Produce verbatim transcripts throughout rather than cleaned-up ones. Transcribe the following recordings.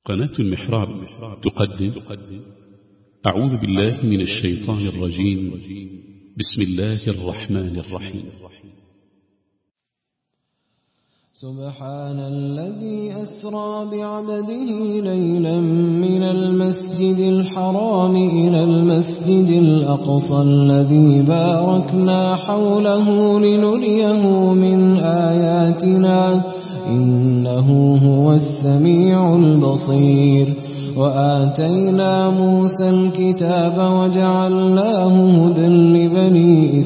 قناة المحراب تقدم أعوذ بالله من الشيطان الرجيم. بسم الله الرحمن الرحيم. سبحان الذي أسرى بعبده ليلا من المسجد الحرام إلى المسجد الأقصى الذي باركنا حوله لنريه من آياتنا إنه هو السميع البصير. وآتينا موسى الكتاب وجعلناه هدى لبني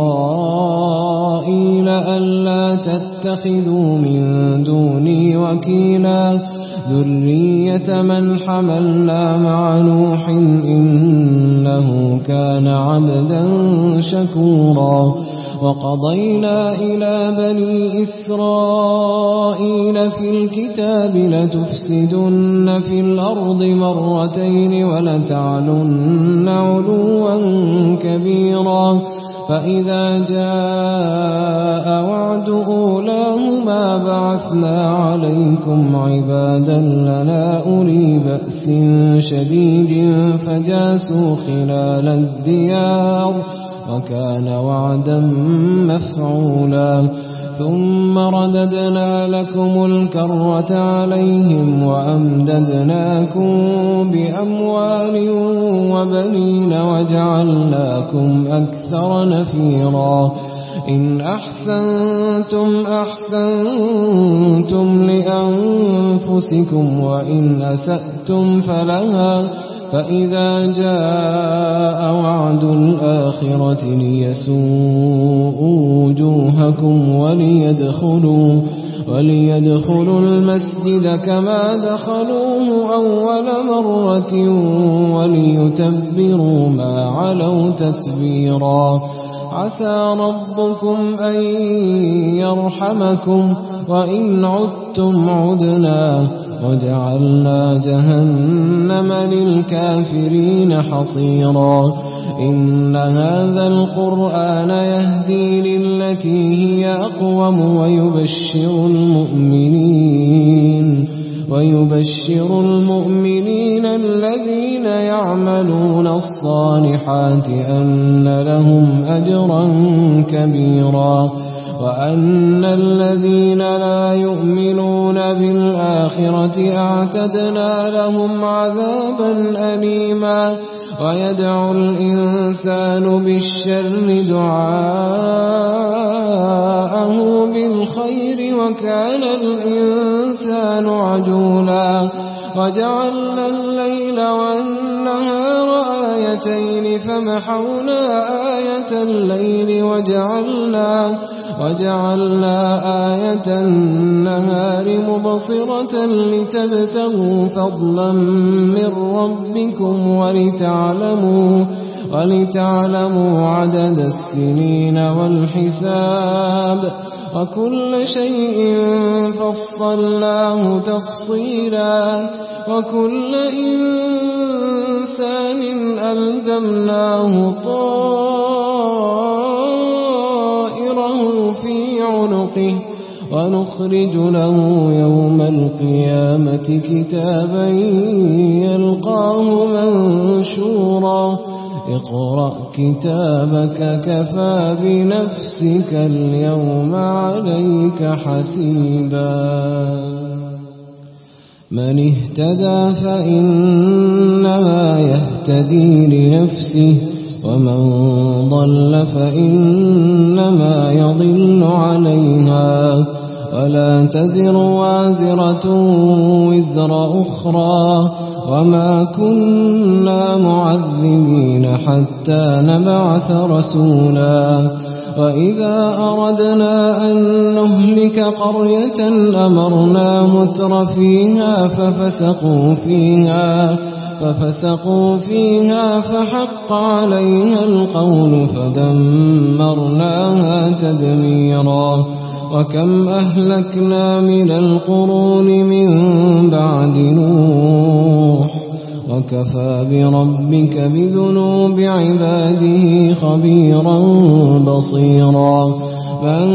إسرائيل ألا تتخذوا من دوني وكيلا ذرية من حملنا مع نوح إنه كان عبدا شكورا. وقضينا إلى بني إسرائيل في الكتاب لتفسدن في الأرض مرتين ولتعلن علوا كبيرا. فإذا جاء وعد أولاهما بعثنا عليكم عبادا لنا أولي بأس شديد فجاسوا خلال الديار وكان وعدا مفعولا. ثم رددنا لكم الكرة عليهم وأمددناكم بأموال وبنين وجعلناكم أكثر نفيرا. إن أحسنتم أحسنتم لأنفسكم وإن أسأتم فلها. فإذا جاء وعد الآخرة ليسوءوا وجوهكم وليدخلوا, وليدخلوا المسجد كما دخلوه أول مرة وليتبروا ما علوا تتبيرا. عسى ربكم أن يرحمكم وإن عدتم عدنا وجعلنا جهنم للكافرين حصيرا. إن هذا القرآن يهدي للتي هي أقوم ويبشر المؤمنين ويبشر المؤمنين الذين يعملون الصالحات أن لهم أجرا كبيرا. وأن الذين لا يؤمنون بالآخرة أعتدنا لهم عذابا أليما. ويدعو الإنسان بالشر دعاءه بالخير وكان الإنسان عجولا. وجعلنا الليل والنهار آيتين فمحونا آية الليل وجعلنا وجعلنا آية النهار مبصرة لتبتغوا فضلا من ربكم ولتعلموا, ولتعلموا عدد السنين والحساب وكل شيء فصلناه تفصيلا. وكل إنسان ألزمناه طائره في عنقه ونخرج له يوم القيامة كتابا يلقاه منشورا. اقرأ كتابك كفى بنفسك اليوم عليك حسيبا. من اهتدى فإنما يهتدي لنفسه ومن ضل فإنما يضل عليها ولا تزر وازرة وزر أخرى وما كنا معذبين حتى نبعث رسولا. وإذا أردنا أن نهلك قرية أمرنا متر فيها ففسقوا فيها ففسقوا فيها فحق عليها القول فدمرناها تدميرا. وكم أهلكنا من القرون من بعد نوح وكفى بربك بذنوب عباده خبيرا بصيرا. من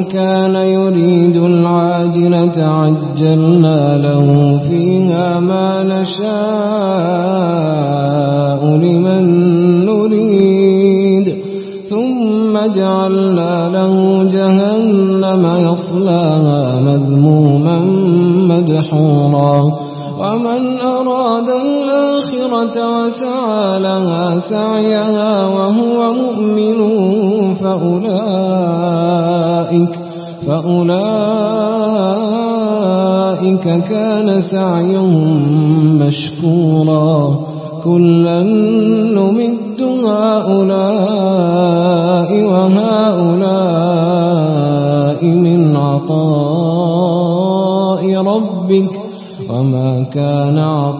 كان يريد العاجلة عجلنا له فيها ما نشاء لمن نريد ثم جعلنا له جهنم يصلاها مذموما مدحورا ومن أراد الآخرة وسعى لها سعيها وهو مؤمن فأولئك فأولئك كان سعيهم مشكورا كلا نمد هؤلاء وهؤلاء من عطاء ربك وما كان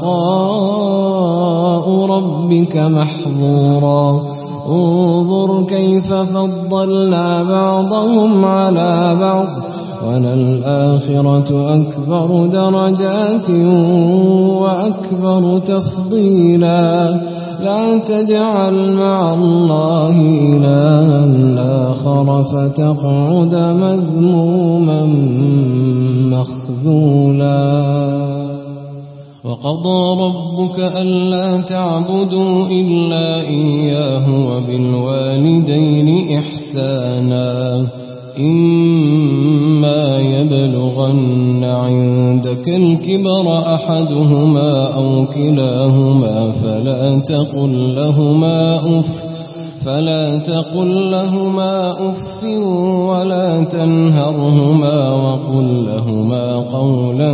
عطاء ربك محظورا انظر كيف فضلنا بعضهم على بعض وللآخرة أكبر درجات وأكبر تفضيلا لا تجعل مع الله إلها آخر فتقعد مذموما مخذولا وقضى ربك ألا تعبدوا إلا إياه وبالوالدين إحسانا إما يبلغن عندك الكبر أحدهما أو كلاهما فلا تقل لهما أف فلا تقل لهما أف ولا تنهرهما وقل لهما قولا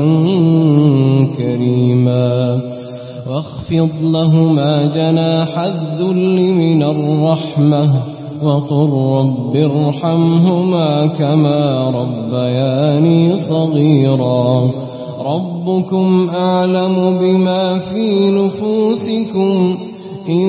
كريما واخفض لهما جناح الذل من الرحمة وقل رب ارحمهما كما ربياني صغيرا ربكم أعلم بما في نفوسكم إن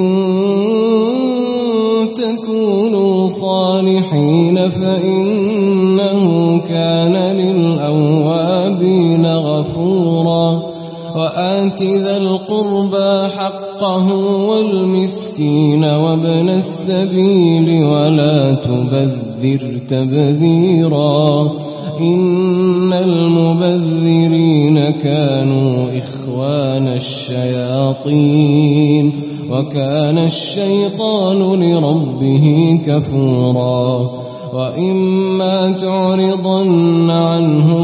تكونوا صالحين فإنه كان للأوابين غفورا وآت ذا القربى حقه والمسكين وابن السبيل ولا تبذر تبذيرا إن المبذرين كانوا إخوان الشياطين وكان الشيطان لربه كفورا وإما تعرضن عنهم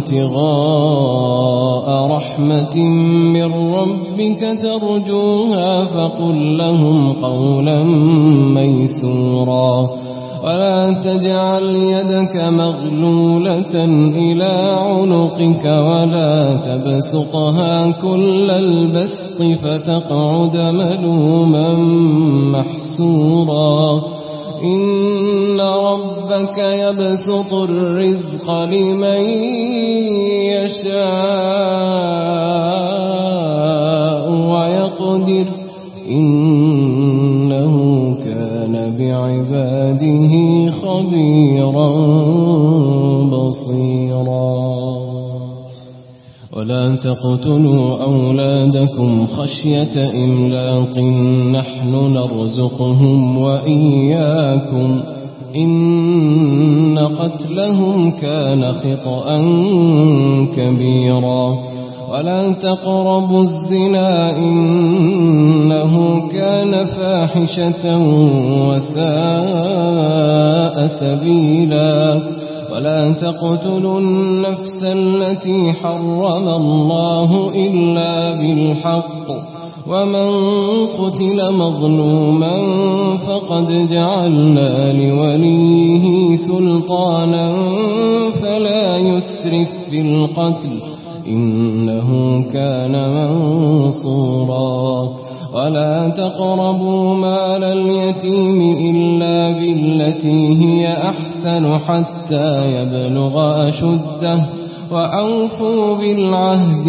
ابتغاء رحمة من ربك ترجوها فقل لهم قولا ميسورا ولا تجعل يدك مغلولة إلى عنقك ولا تبسطها كل البسط فتقعد ملوما محسورا إن ربك يبسط الرزق لمن يشاء ويقدر إنه كان بعباده خبيرا بصيرا ولا تقتلوا أولادكم خشية إملاق نحن نرزقهم وإياكم إن قتلهم كان خطأ كبيرا ولا تقربوا الزنا إنه كان فاحشة وساء سبيلا ولا تقتلوا النفس التي حرم الله إلا بالحق ومن قتل مظلوما فقد جعلنا لوليه سلطانا فلا يسرف في القتل إنه كان منصورا ولا تقربوا مال اليتيم إلا بالتي هي أحسن حتى يبلغ أشده وأوفوا بالعهد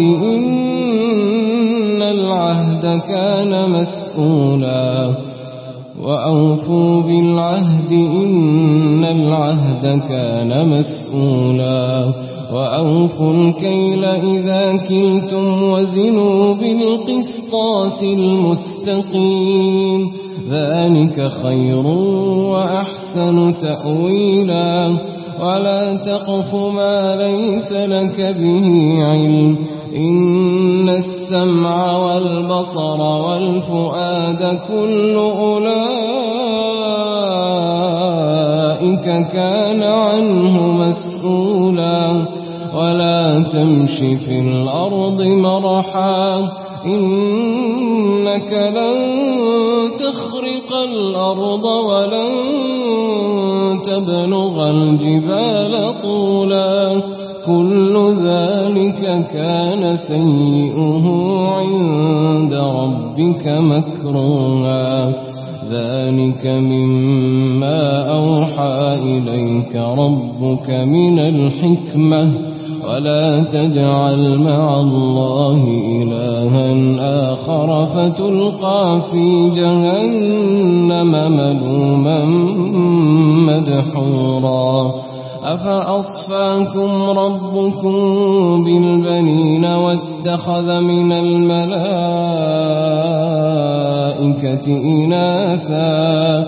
إن العهد كان مسؤولا وأوفوا بالعهد إن العهد كان مسؤولا وأوفوا الكيل إذا كلتم وزنوا بالقسطاس المستقيم ذلك خير وأحسن تأويلا ولا تقف ما ليس لك به علم إن السمع والبصر والفؤاد كل أولئك كان عنه مسؤولا ولا تمش في الأرض مرحا إنك لن تخرق الأرض ولن تبلغ الجبال طولا كل ذلك كان سيئه عند ربك مكروها ذلك مما أوحى إليك ربك من الحكمة ولا تجعل مع الله إلها آخر فتلقى في جهنم ملوما مدحورا أفأصفاكم ربكم بالبنين واتخذ من الملائكة إناثا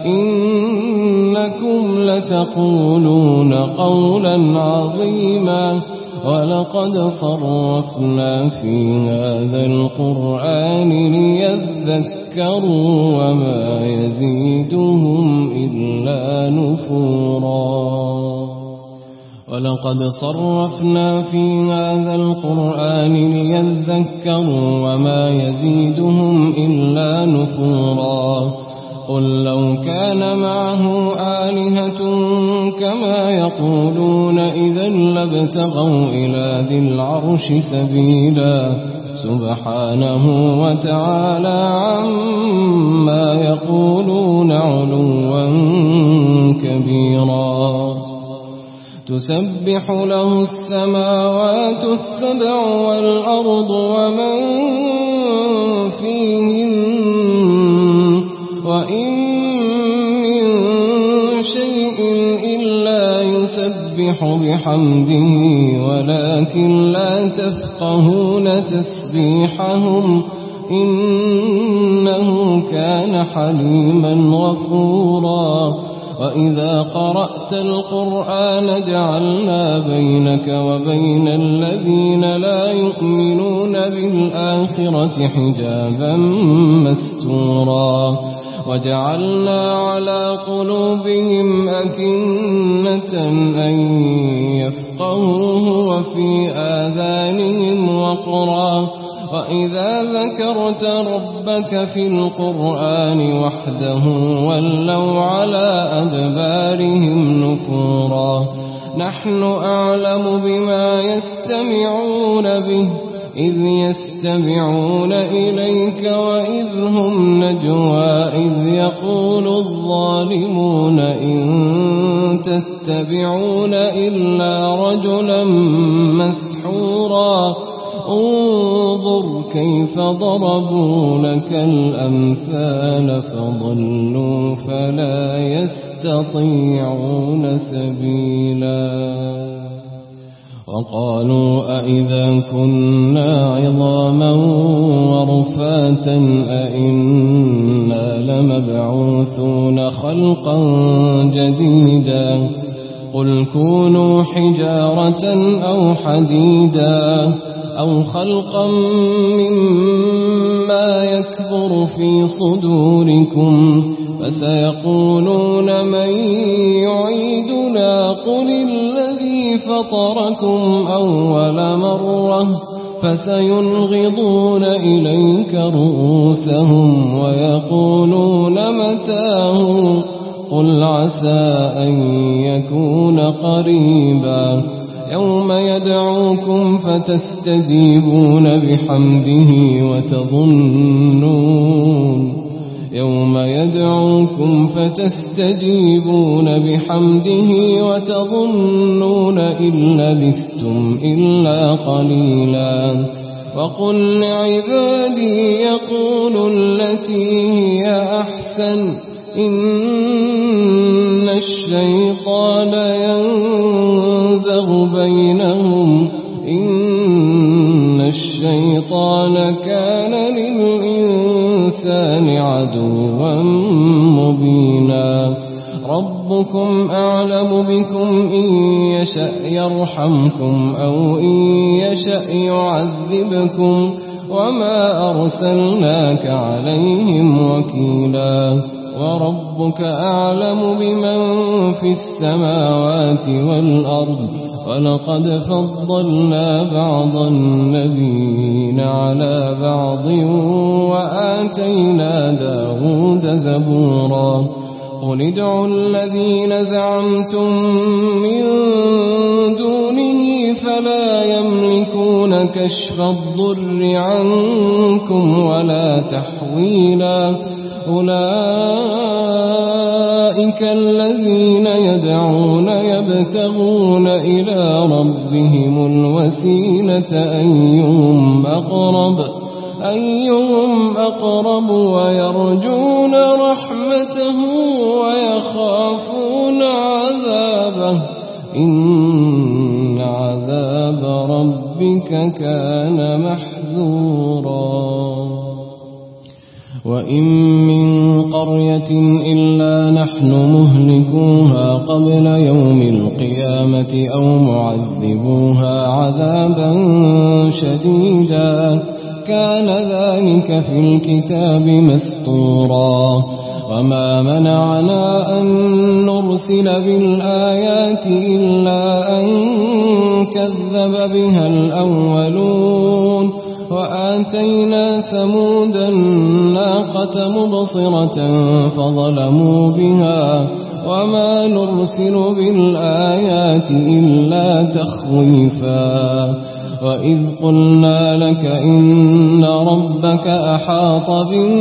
إنكم لتقولون قولا عظيما ولقد صرفنا في هذا القرآن ليذكروا وما يزيدهم إلا نفورا ولقد صرفنا في هذا القرآن ليذكروا وما يزيدهم إلا نفورا قل لو كان معه آلهة كما يقولون إذا لابتغوا إلى ذي العرش سبيلا سبحانه وتعالى عما يقولون علوا كبيرا تسبح له السماوات السبع والأرض ومن فيهن وإن من شيء إلا يسبح بحمده ولكن لا تفقهون تسبيحهم إنه كان حليما غفورا وإذا قرأت القرآن جعلنا بينك وبين الذين لا يؤمنون بالآخرة حجابا مستورا وجعلنا على قلوبهم أكنة أن يفقهوه وفي آذانهم وقرا وإذا ذكرت ربك في القرآن وحده ولوا على أدبارهم نفورا نحن أعلم بما يستمعون به إذ يستمعون إليك وإذ هم نجوى إذ يقول الظالمون إن تتبعون إلا رجلا مسحورا انظر كيف ضربوا لك الأمثال فضلوا فلا يستطيعون سبيلا وقالوا أئذا كنا عظاما ورفاتا أئنا لمبعوثون خلقا جديدا قل كونوا حجارة أو حديدا أو خلقا مما يكبر في صدوركم فسيقولون من يعيدنا قل الذي فطركم أول مرة فسينغضون إليك رؤوسهم ويقولون متاه قل عسى أن يكون قريبا يوم يدعوكم فتستجيبون بحمده وتظنون يوم يدعوكم فتستجيبون بحمده وتظنون إن لبثتم إلا قليلا وقل لعبادي يقولوا التي هي أحسن إن الشيطان ينزغ بينهم إن الشيطان كان للإنسان عدوا مبينا رب ربكم أعلم بكم إن يشأ يرحمكم أو إن يشأ يعذبكم وما أرسلناك عليهم وكيلا وربك أعلم بمن في السماوات والأرض ولقد فضلنا بعض النبيين على بعض وآتينا داود زبورا قل ادعوا الذين زعمتم من دونه فلا يملكون كشف الضر عنكم ولا تحويلا أولئك الذين يدعون يبتغون إلى ربهم الوسيلة أيهم أقرب أيهم أقرب ويرجون رحمته ويخافون عذابه إن عذاب ربك كان محذورا وإن من قرية إلا نحن مهلكوها قبل يوم القيامة أو معذبوها عذابا شديدا كان ذلك في الكتاب مسطورا وما منعنا أن نرسل بالآيات إلا أن كذب بها الأولون وآتينا ثمود الناقة مبصرة فظلموا بها وما نرسل بالآيات إلا تخويفا وإذ قلنا لك إن ربك أحاط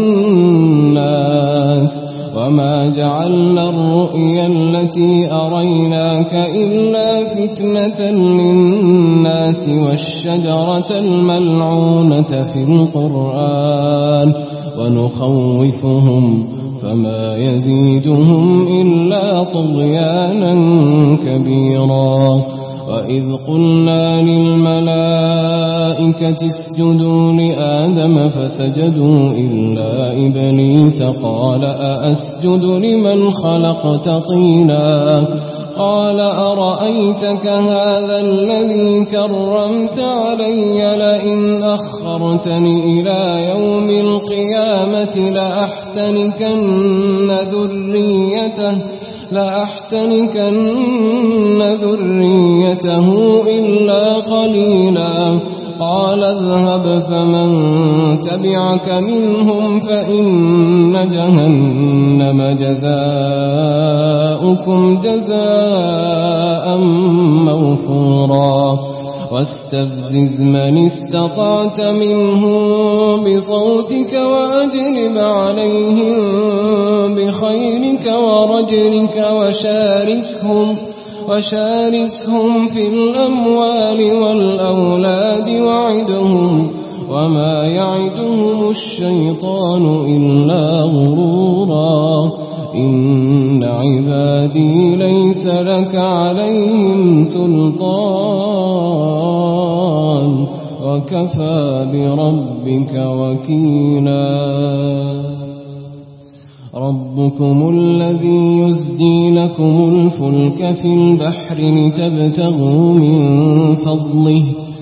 بالناس وما جعلنا الرؤيا التي أريناك إلا فتنة للناس والشجرة الملعونة في القرآن ونخوفهم فما يزيدهم إلا طغيانا كبيرا وإذ قلنا للملائكة اسجدوا لآدم فسجدوا إلا إبليس قال أأسجد لمن خلقت طينا قال أرأيتك هذا الذي كرمت علي لئن أخرتني إلى يوم القيامة لأحتنكن ذريته لأحتنكن ذريته إلا قليلا قال اذهب فمن تبعك منهم فإن جهنم جزاؤكم جزاء موفورا واستفزز من استطعت منهم بصوتك وأجلب عليهم بخيرك ورجلك وشاركهم وشاركهم في الأموال والأولاد وعدهم وما يعدهم الشيطان إلا غرورا إن عبادي ليس لك عليهم سلطان وكفى بربك وكيلا ربكم الذي يزجي لكم الفلك في البحر لتبتغوا من فضله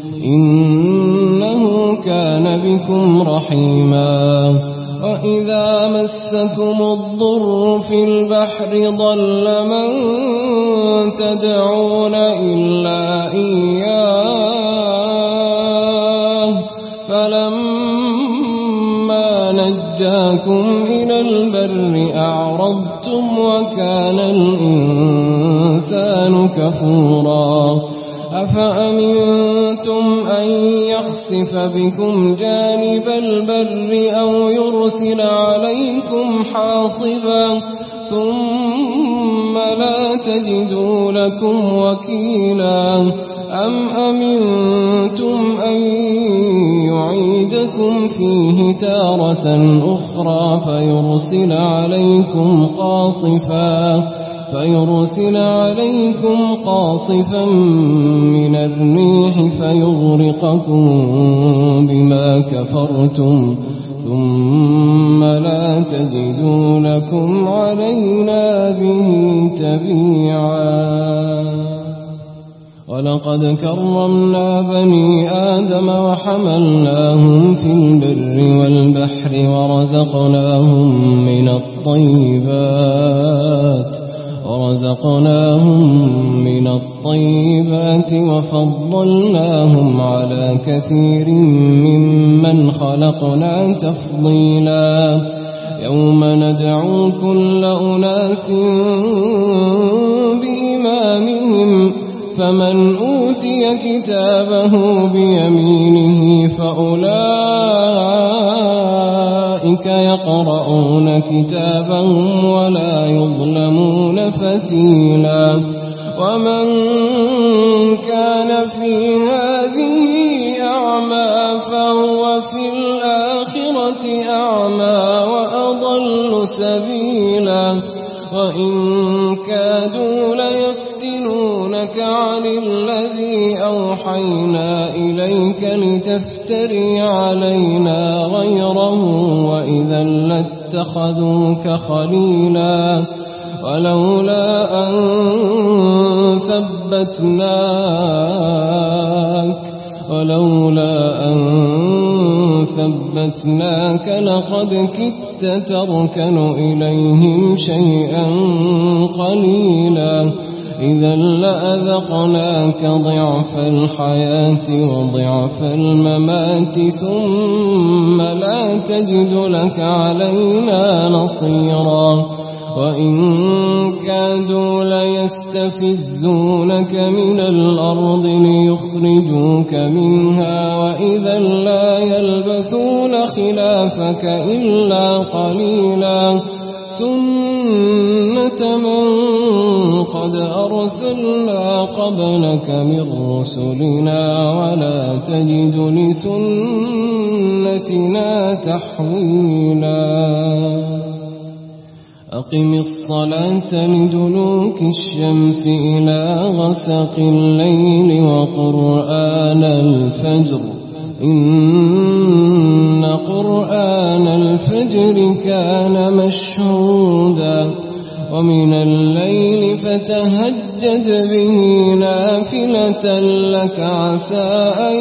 إنه كان بكم رحيما وإذا مسكم الضر في البحر ضل من تدعون إلا إياه فلما نجاكم إلى البر أعرضتم وكان الإنسان كفورا أفأمنتم أن يخسف بكم جانب البر أو يرسل عليكم حاصبا ثم لا تجدوا لكم وكيلا أم أمنتم أن يعيدكم فيه تارة أخرى فيرسل عليكم قاصفا فيرسل عليكم قاصفا من الريح فيغرقكم بما كفرتم ثم ثم لا تجدوا لكم علينا به تبيعا. ولقد كرمنا بني آدم وحملناهم في البر والبحر ورزقناهم من الطيبات ورزقناهم من الطيبات وفضلناهم على كثير ممن خلقنا تفضيلا. يوم ندعو كل أناس بإمامهم فمن أوتي كتابه بيمينه فأولئك يقرؤون كتابهم ولا يظلمون فتيلا. ومن كان في هذه أعمى فهو في الآخرة أعمى وأضل سبيلا. وإن كادوا ليفتنونك عن الذي أوحينا إليك لتفتري علينا غيره وإذا لاتخذوك خليلا. ولولا أن ثبتناك ولولا أن ثبتناك لقد كدت تركن إليهم شيئا قليلا. إذا لأذقناك ضعف الحياة وضعف الممات ثم لا تجد لك علينا نصيرا. وإن كادوا ليستفزونك من الأرض ليخرجوك منها وإذا لا يلبثون خلافك إلا قليلا. سنة من قد أرسلنا قبلك من رسلنا ولا تجد لسنتنا تحويلا. أقم الصلاة لدلوك الشمس إلى غسق الليل وقرآن الفجر إن قرآن الفجر كان مشهودا. ومن الليل فتهجد به نافلة لك عسى أن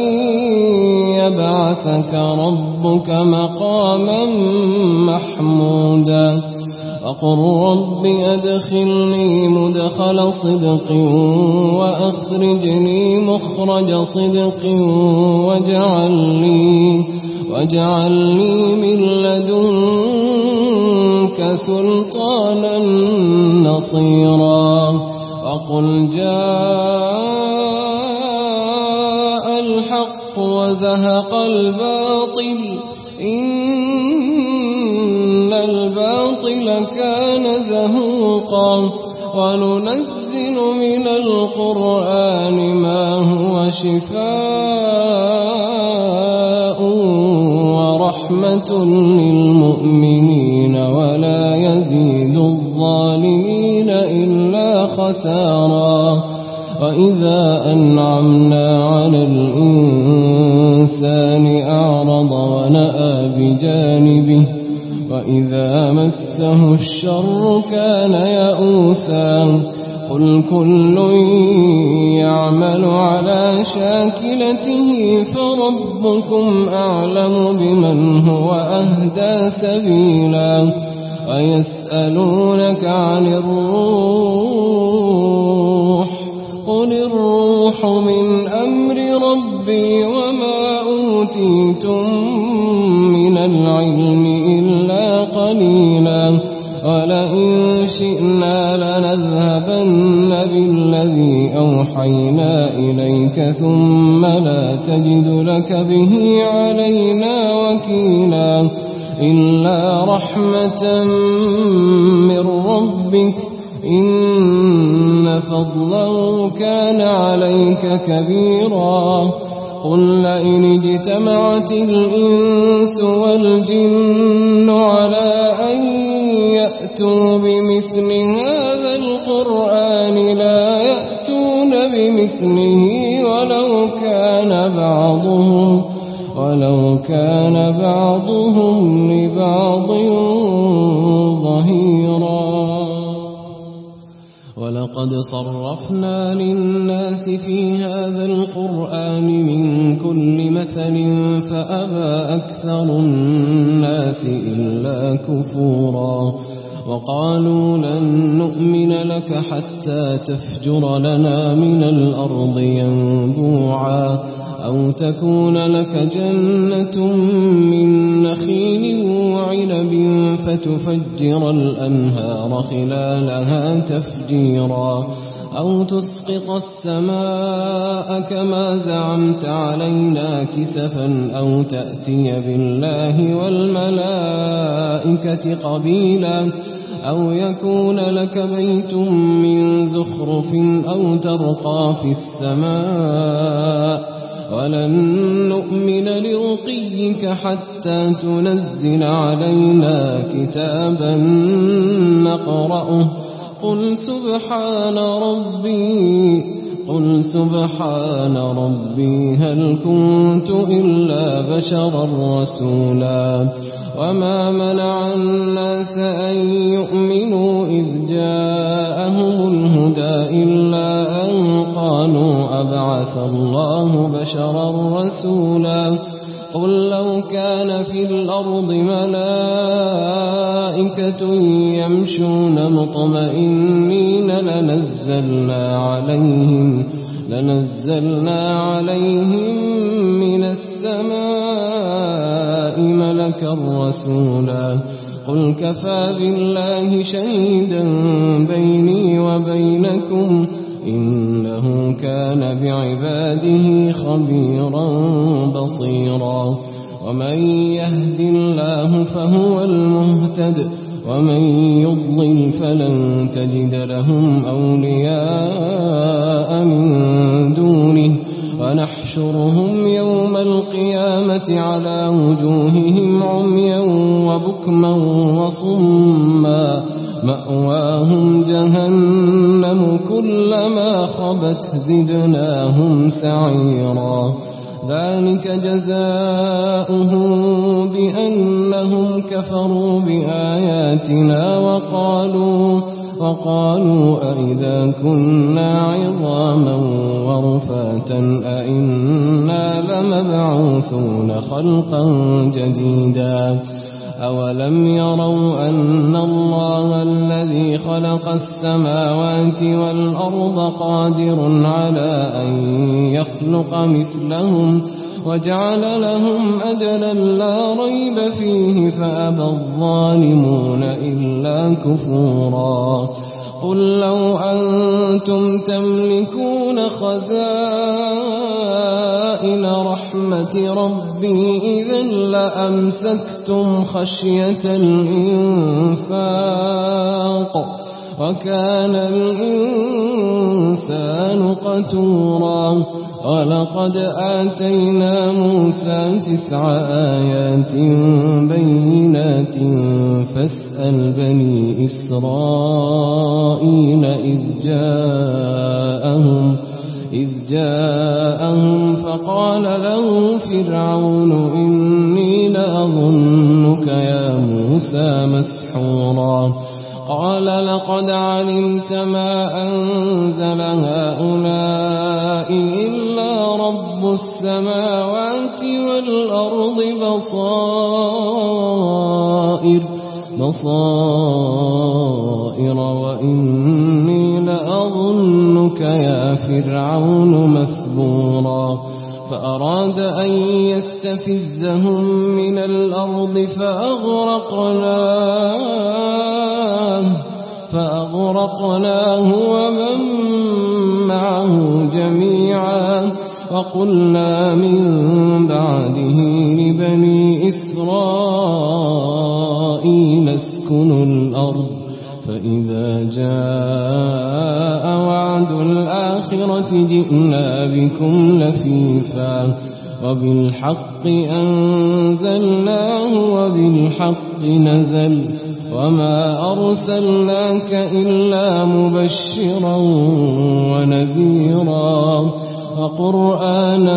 يبعثك ربك مقاما محمودا. وقل رب أدخلني مدخل صدق وأخرجني مخرج صدق واجعل لي, واجعل لي من لدنك سلطانا نصيرا. وقل جاء الحق وزهق الباطل إن الباطل كان زهوقا. وننزل من القرآن ما هو شفاء ورحمة للمؤمنين ولا يزيد الظالمين إلا خسارا. وإذا أنعمنا على الإنسان أعرض ونأى بجانبه وإذا مسه الشر كان يئوسا. قل كل يعمل على شاكلته فربكم أعلم بمن هو أهدى سبيلا. ويسألونك عن الروح قل الروح من أمر ربي وما أوتيتم من العلم إلا قليلا. ولئن شئنا لنذهبن بالذي أوحينا إليك ثم لا تجد لك به علينا وكيلا. إلا رحمة من ربك إن فضله كان عليك كبيرا. قل لئن اجتمعت الإنس والجن على أن يأتوا بمثل هذا القرآن لا يأتون بمثله ولو كان بعضهم ولو وكان بعضهم لبعض ظهيرا ولقد صرفنا للناس في هذا القرآن من كل مثل فأبى أكثر الناس إلا كفورا وقالوا لن نؤمن لك حتى تفجر لنا من الأرض ينبوعا أو تكون لك جنة من نخيل وعنب فتفجر الأنهار خلالها تفجيرا أو تسقط السماء كما زعمت علينا كسفا أو تأتي بالله والملائكة قبيلا أو يكون لك بيت من زخرف أو ترقى في السماء ولن نؤمن لرقيك حتى تنزل علينا كتابا نقرأه قل سبحان ربي قل سبحان ربي هل كنت إلا بشرا رسولا وما منع الناس أن يؤمنوا إذ جاءهم الهدى إلا أن قالوا أبعث الله بشرا رسولا قل لو كان في الأرض ملائكة يمشون مطمئنين لنزلنا عليهم لنزلنا عليهم من السماء ملكا رسولا قل كفى بالله شهيدا بيني وبينكم إنه كان بعباده خبيرا بصيرا ومن يهد الله فهو المهتد ومن يضلل فلن تجد لهم أولياء من دونه ونحشرهم يوم القيامة على وجوههم عميا وبكما وصما مأواهم جهنم كلما خبت زدناهم سعيرا ذلك جزاؤهم بأنهم كفروا بآياتنا وقالوا وقالوا أئذا كنا عظاما ورفاتا أئنا لمبعوثون خلقا جديدا أولم يروا أن الله الذي خلق السماوات والأرض قادر على أن يخلق مثلهم وجعل لهم أجلا لا ريب فيه فأبى الظالمون إلا كفورا قل لو أنتم تملكون خزائن رحمة ربي إذا لأمسكتم خشية الإنفاق وكان الإنسان قتورا ولقد آتينا موسى تسع آيات بينات فاسأل بني إسرائيل إذ جاءهم إذ جاءهم فقال له فرعون إني لأظنك يا موسى مسحورا قال لقد علمت ما أنزل هؤلاء إلا رب السماوات والأرض بصائر بصائر وإني لأظنك يا فرعون مثبورا فأراد أن يستفزهم من الأرض فأغرقناه فأغرقناه ومن معه جميعا وقلنا من بعده لبني إسرائيل اسكنوا الأرض فإذا جاء وعد الآخرة جئنا بكم لفيفا وبالحق أنزلناه وبالحق نزل وما أرسلناك إلا مبشرا ونذيرا وقرآنا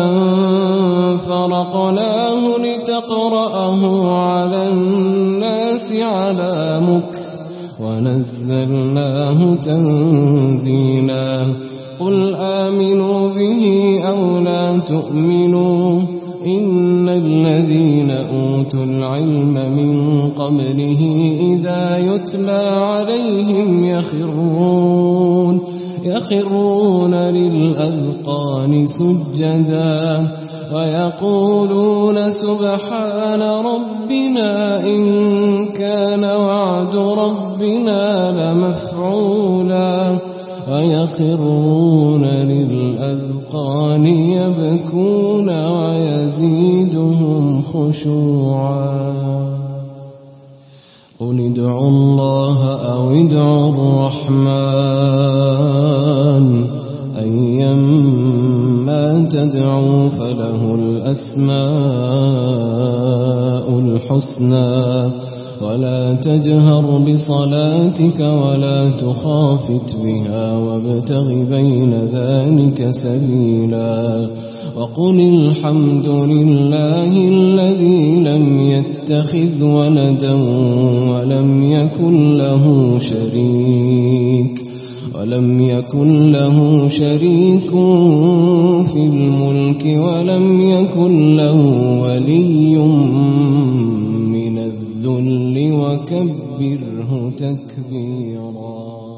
فرقناه لتقرأه على الناس على مكث ونزلناه تنزيلا قل آمنوا به أو لا تؤمنوا إن الذين أوتوا العلم من قبله إذا يتلى عليهم يخرون يخرون للأذقان سجدا ويقولون سبحان ربنا إن كان وعد ربنا لمفعولا ويخرون للأذقان يبكون ويزيدهم خشوعا قل ادعوا الله أو ادعوا الرحمن أيما تدعوا فله الأسماء الحسنى ولا تجهر بصلاتك ولا تخافت بها وابتغ بين ذلك سبيلا وقل الحمد لله الذي لم يتخذ ولدا ولم يكن له شريك ولم يكن له شريك في الملك ولم يكن له ولي من الذل وكبره تكبيرا.